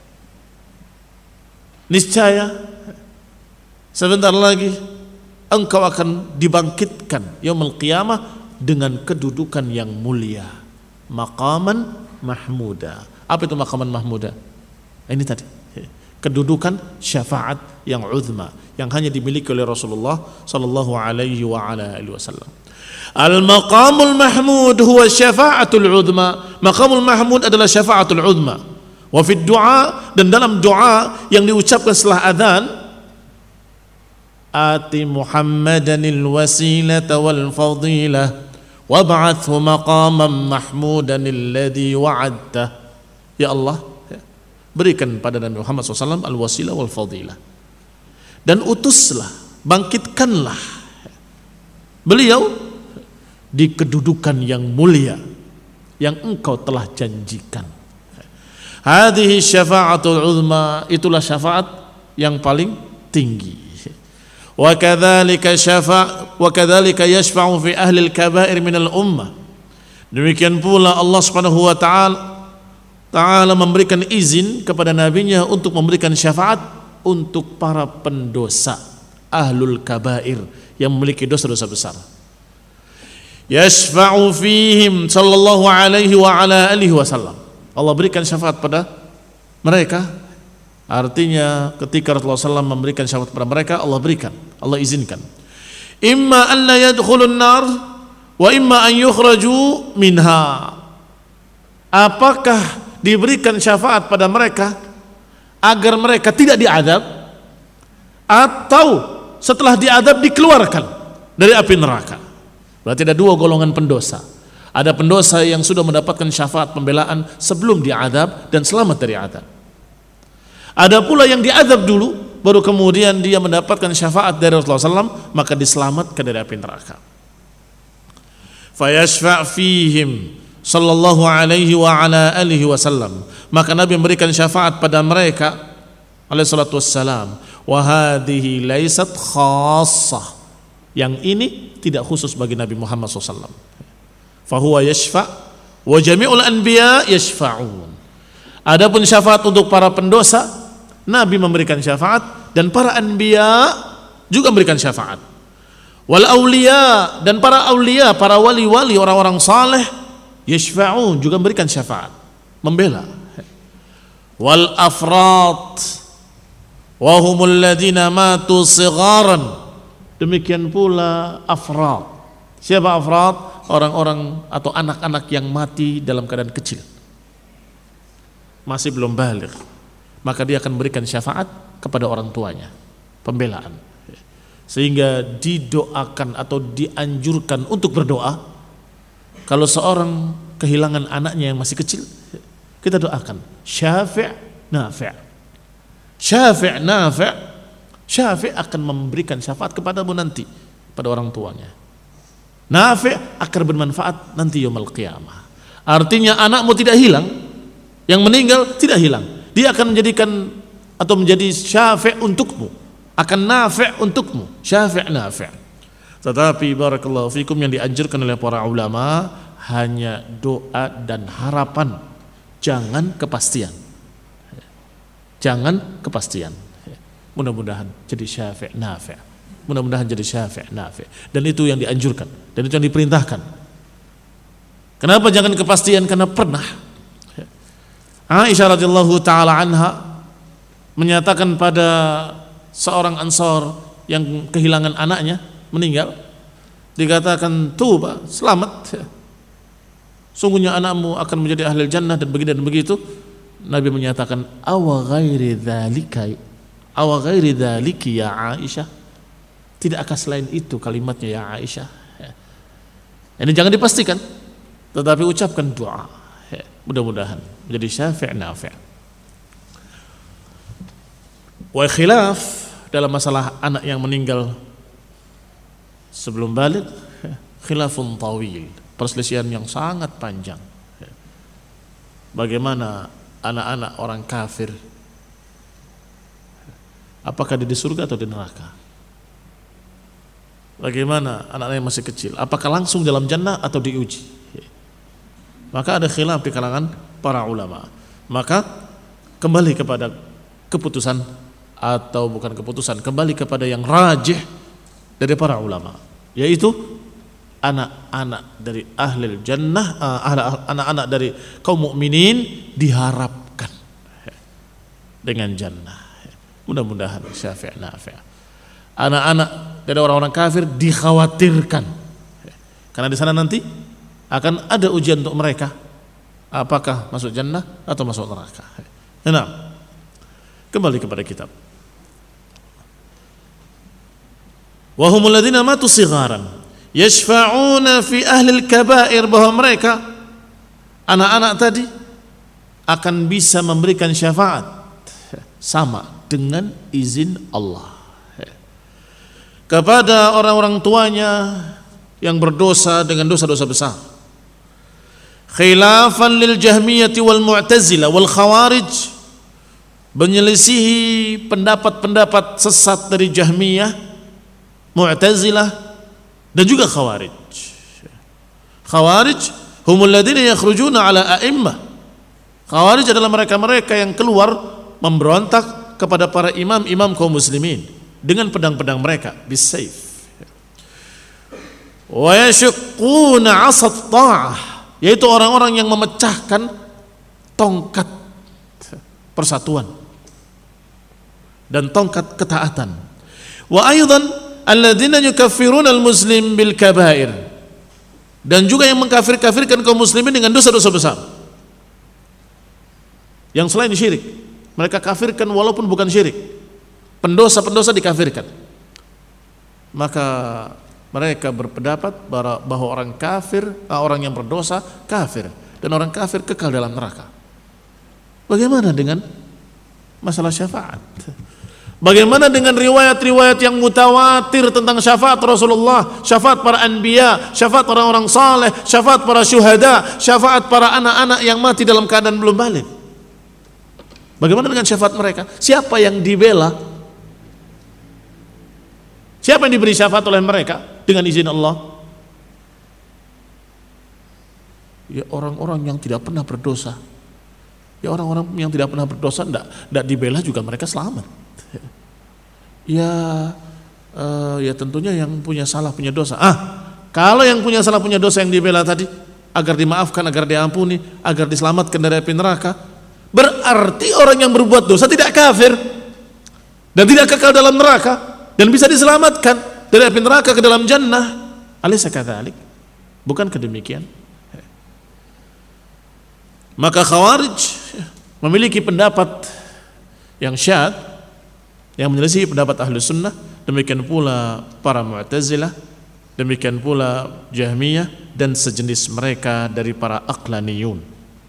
niscaya sebentar lagi engkau akan dibangkitkan yaumul qiyamah dengan kedudukan yang mulia, maqaman mahmuda. Apa itu maqaman mahmuda? Ini tadi, kedudukan syafaat yang uzma, yang hanya dimiliki oleh Rasulullah sallallahu alaihi wa ala alihi wasallam. Al-maqamul mahmud huwa syafa'atul uzma. Maqamul mahmud adalah syafa'atul uzma. Wa fid du'a, dan dalam doa yang diucapkan setelah adzan, ati Muhammadanil wasilata wal fadilah wab'athhu maqaman mahmudan alladhi wa'adta. Ya Allah, berikan pada Nabi Muhammad shallallahu alaihi wasallam al-wasilah wal fadilah, dan utuslah, bangkitkanlah beliau di kedudukan yang mulia yang engkau telah janjikan. Hadhihi syafa'atul uzma, itulah syafaat yang paling tinggi. Wa kadzalika syafa' wa kadzalika yashfa'u fi ahli al-kaba'ir minal ummah. Demikian pula Allah Subhanahu wa taala taala memberikan izin kepada nabinya untuk memberikan syafaat untuk para pendosa, ahlul kaba'ir, yang memiliki dosa-dosa besar. Yashfa'u fihim sallallahu alaihi wa ala alihi wasallam. Allah berikan syafaat pada mereka. Artinya ketika Rasulullah shallallahu alaihi wasallam memberikan syafaat kepada mereka, Allah berikan, Allah izinkan. Imma an la yadkhulun nar wa imma an yukhraju minha. Apakah diberikan syafaat pada mereka agar mereka tidak diadab, atau setelah diadab dikeluarkan dari api neraka? Berarti ada dua golongan pendosa. Ada pendosa yang sudah mendapatkan syafaat pembelaan sebelum diadab dan selamat dari adab. Ada pula yang diadab dulu, baru kemudian dia mendapatkan syafaat dari Rasulullah shallallahu alaihi wasallam, maka diselamatkan dari api neraka. Fayashfa' fihim sallallahu alaihi wa ala alihi wasallam, maka Nabi memberikan syafaat pada mereka alaihi salatu wassalam. Wa hadhihi laysat khassah, yang ini tidak khusus bagi Nabi Muhammad shallallahu alaihi wasallam. Fahuwa yashfa' wa jami'ul anbiya yashfa'un. Adapun syafaat untuk para pendosa, Nabi memberikan syafaat, dan para anbiya juga memberikan syafaat. Wal auliya, dan para aulia, para wali-wali, orang-orang saleh, yashfa'un, juga memberikan syafaat, membela. Wal afrat wa humul ladzina matu sigharan, demikian pula afrat. Siapa afrat? Orang-orang atau anak-anak yang mati dalam keadaan kecil, masih belum baligh, maka dia akan memberikan syafaat kepada orang tuanya, pembelaan. Sehingga didoakan atau dianjurkan untuk berdoa. Kalau seorang kehilangan anaknya yang masih kecil, kita doakan syafi' nafi'. Syafi' nafi', syafi' akan memberikan syafaat kepadamu nanti pada orang tuanya. Nafi' akan bermanfaat nanti yaumul qiyamah. Artinya anakmu tidak hilang, yang meninggal tidak hilang. Dia akan menjadikan atau menjadi syafi' untukmu, akan nafi' untukmu, syafi' nafi'. Tetapi barakallahu fikum, yang dianjurkan oleh para ulama hanya doa dan harapan, jangan kepastian. Jangan kepastian. Mudah-mudahan jadi syafi' nafi'. Mudah-mudahan jadi syafi' nafi'. Dan itu yang dianjurkan, dan itu yang diperintahkan. Kenapa jangan kepastian? Karena pernah Aisyah radhiyallahu taala anha menyatakan pada seorang Ansor yang kehilangan anaknya, meninggal, dikatakan, tuh Pak, selamat, sungguhnya anakmu akan menjadi ahli jannah dan begini dan begitu. Nabi menyatakan, awa ghairi dzalika, awa ghairi dzaliki ya Aisyah, tidakkah selain itu kalimatnya ya Aisyah? Ini jangan dipastikan, tetapi ucapkan doa, mudah-mudahan menjadi syafi' nafi'. Wa khilaf dalam masalah anak yang meninggal sebelum balik, khilafun tawil, perselisihan yang sangat panjang. Bagaimana anak-anak orang kafir, apakah dia di surga atau di neraka? Bagaimana anak-anak yang masih kecil, apakah langsung dalam jannah atau diuji? Maka ada khilaf di kalangan para ulama. Maka kembali kepada keputusan, atau bukan keputusan, kembali kepada yang rajih dari para ulama, yaitu anak-anak dari ahli jannah, anak-anak dari kaum mukminin diharapkan dengan jannah, mudah-mudahan syafi' nafi'. Anak-anak dari orang-orang kafir dikhawatirkan, karena di sana nanti akan ada ujian untuk mereka, apakah masuk jannah atau masuk neraka. Nah, kembali kepada kitab. Wa humul ladzina matu sigharan yashfa'una fi ahli al-kaba'ir, bahwa mereka anak-anak tadi akan bisa memberikan syafaat sama dengan izin Allah kepada orang-orang tuanya yang berdosa dengan dosa-dosa besar. Khilafan lil Jahmiyati wal Mu'tazilah wal Khawarij, menyelisihi pendapat-pendapat sesat dari Jahmiyah, Mu'tazilah dan juga Khawarij. Khawarij humul ladzina yakhrujuna ala a'immah. Khawarij adalah mereka-mereka yang keluar memberontak kepada para imam-imam kaum muslimin dengan pedang-pedang mereka, bisayf. Wa yashuqquna 'asat ta'ah, yaitu orang-orang yang memecahkan tongkat persatuan dan tongkat ketaatan. Wa aidan alladzina yukaffiruna al-muslim bil kaba'ir, dan juga yang mengkafir-kafirkan kaum muslimin dengan dosa-dosa besar yang selain syirik. Mereka kafirkan walaupun bukan syirik, pendosa-pendosa dikafirkan. Maka mereka berpendapat bahwa orang kafir, orang yang berdosa kafir, dan orang kafir kekal dalam neraka. Bagaimana dengan masalah syafaat? Bagaimana dengan riwayat-riwayat yang mutawatir tentang syafaat Rasulullah, syafaat para anbiya, syafaat orang-orang saleh, syafaat para syuhada, syafaat para anak-anak yang mati dalam keadaan belum balik? Bagaimana dengan syafaat mereka? Siapa yang dibela? Siapa yang diberi syafaat oleh mereka dengan izin Allah? Ya orang-orang yang tidak pernah berdosa. Ya orang-orang yang tidak pernah berdosa, tidak tidak dibela juga mereka selamat. Ya uh, ya tentunya yang punya salah punya dosa. Ah, kalau yang punya salah punya dosa yang dibela tadi agar dimaafkan, agar diampuni, agar diselamatkan dari api neraka, berarti orang yang berbuat dosa tidak kafir dan tidak kekal dalam neraka dan bisa diselamatkan dari api neraka ke dalam jannah. Alaysa kadzalik? Bukankah demikian? Maka Khawarij memiliki pendapat yang syadz yang menyelisih pendapat ahlu sunnah, demikian pula para Mu'tazilah, demikian pula Jahmiyah dan sejenis mereka dari para aqlaniyun.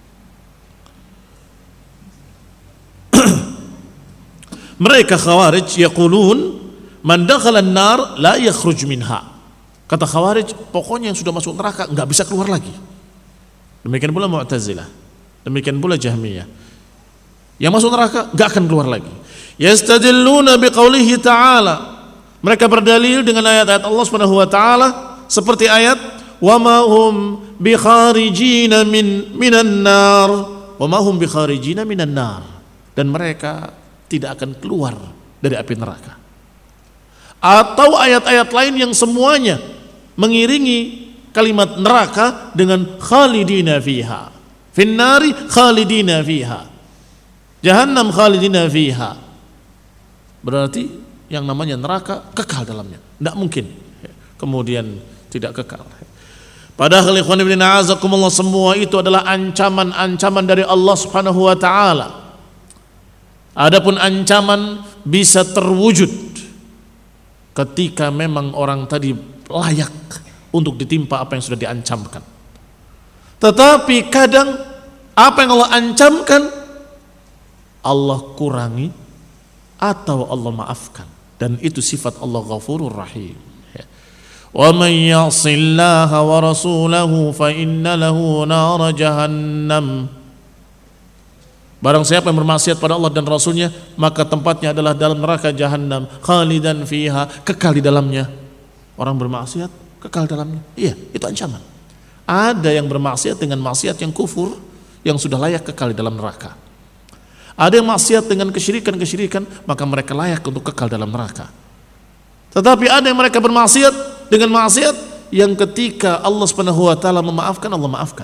Mereka Khawarij yaqulun man dakhala an-nar la yakhruj minha. Kata Khawarij, pokoknya yang sudah masuk neraka enggak bisa keluar lagi. Demikian pula Mu'tazilah, demikian pula Jahmiyah. Yang masuk neraka enggak akan keluar lagi. Yastadilluna biqaulihi ta'ala. Mereka berdalil dengan ayat-ayat Allah Subhanahu wa taala seperti ayat wa ma hum bikharijina min minan nar wa ma hum bikharijina minan nar, dan mereka tidak akan keluar dari api neraka. Atau ayat-ayat lain yang semuanya mengiringi kalimat neraka dengan khalidina fiha, finnari khalidina fiha, jahannam khalidina fiha. Berarti yang namanya neraka kekal dalamnya, tidak mungkin kemudian tidak kekal. Padahal ikhwan ibn a'azakumullah, semua itu adalah ancaman-ancaman dari Allah Subhanahu wa taala. Adapun ancaman bisa terwujud ketika memang orang tadi layak untuk ditimpa apa yang sudah diancamkan. Tetapi kadang apa yang Allah ancamkan Allah kurangi atau Allah maafkan, dan itu sifat Allah Ghafurur Rahim. Wa may ya'sillaha wa rasulahu fa inna lahu nar jahannam. Barang siapa yang bermaksiat pada Allah dan Rasulnya, maka tempatnya adalah dalam neraka jahannam, khalidan fiha, kekal di dalamnya. Orang bermaksiat kekal dalamnya. Iya, itu ancaman. Ada yang bermaksiat dengan maksiat yang kufur, yang sudah layak kekal di dalam neraka. Ada yang maksiat dengan kesyirikan-kesyirikan, maka mereka layak untuk kekal dalam neraka. Tetapi ada yang mereka bermaksiat dengan maksiat yang ketika Allah Subhanahu wa taala memaafkan, Allah maafkan.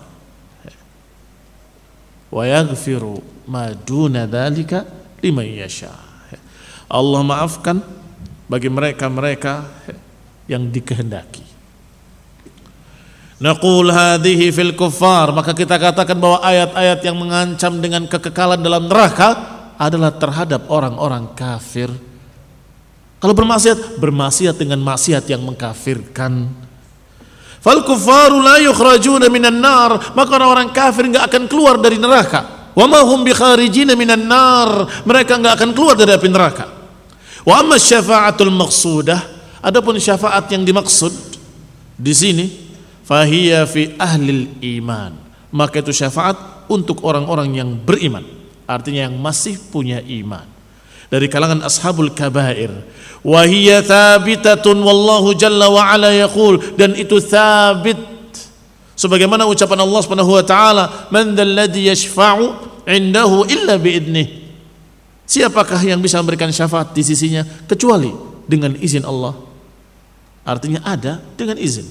Wa yaghfiru ma duna dzalika liman yasha. Allah maafkan bagi mereka-mereka yang dikehendaki. Naqul hadhihi fil kuffar, maka kita katakan bahwa ayat-ayat yang mengancam dengan kekekalan dalam neraka adalah terhadap orang-orang kafir. Kalau bermaksiat, bermaksiat dengan maksiat yang mengkafirkan. Fal kuffaru la yukhrajuna minan nar, maka orang-orang kafir enggak akan keluar dari neraka. Wa ma hum bikharijina minan nar, mereka enggak akan keluar dari api neraka. Wa amma syafa'atul maqsudah, adapun syafaat yang dimaksud di sini, fahiya fi ahlil iman, maka itu syafaat untuk orang-orang yang beriman, artinya yang masih punya iman dari kalangan ashabul kabair. Wa hiya thabitatun wallahu jalla wa ala yaqul, dan itu thabit sebagaimana ucapan Allah Subhanahu wa taala, man dzal ladzi yashfa'u indahu illa biidnih, siapakah yang bisa memberikan syafaat di sisinya kecuali dengan izin Allah, artinya ada dengan izin.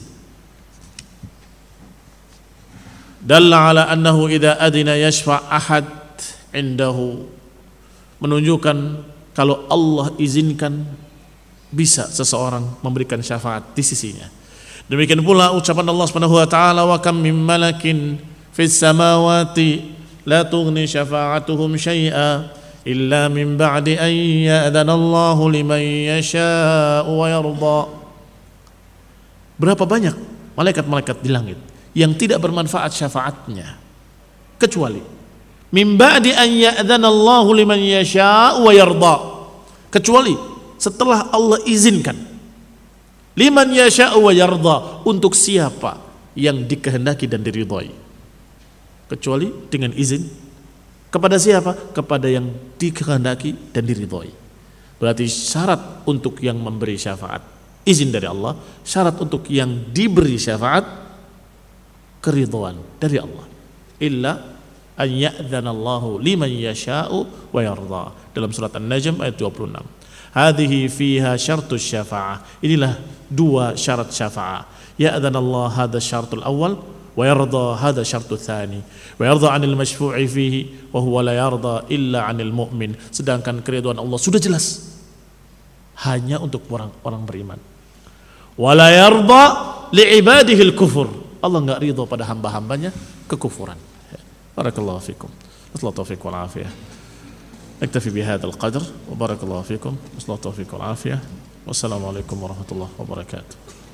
Dalla ala annahu idza adina yashfa' ahad indahu, menunjukkan kalau Allah izinkan bisa seseorang memberikan syafaat di sisinya. Demikian pula ucapan Allah Subhanahu wa taala, wa kam min malakin fis samawati la tughni syafa'atuhum syai'a illa min ba'di an ya'dana Allahu liman yasha'u wa yarda. Berapa banyak malaikat-malaikat di langit yang tidak bermanfaat syafaatnya kecuali min ba'di an ya'dana Allahu liman yasha'u wa yarda, kecuali setelah Allah izinkan, liman yasha'u wa yarda, untuk siapa yang dikehendaki dan diridhai, kecuali dengan izin kepada siapa? Kepada yang dikehendaki dan diridhai. Berarti syarat untuk yang memberi syafaat izin dari Allah, syarat untuk yang diberi syafaat keridhaan dari Allah. Illa an ya'dzana Allahu liman yasha'u wa yarda, dalam surat An-Najm ayat dua puluh enam. Hadhihi fiha syartus syafa'ah. Inilah dua syarat syafa'ah. Ya'dhan Allah hadha syaratul awal wa yarda hadha syaratul thani wa yarda 'anil masyfu'i fihi wa huwa la yarda illa 'anil mu'min. Sedangkan keriduan Allah sudah jelas hanya untuk orang-orang beriman. Wa la yarda li'ibadihil kufur. Allah enggak ridha pada hamba-hambanya kekufuran. Barakallahu fikum. Wassalatu taufiq wal afiyah. Naktafi bihadzal qadr wa barakallahu fikum. Wassalatu taufiq wal afiyah. Wassalamu alaikum warahmatullahi wabarakatuh.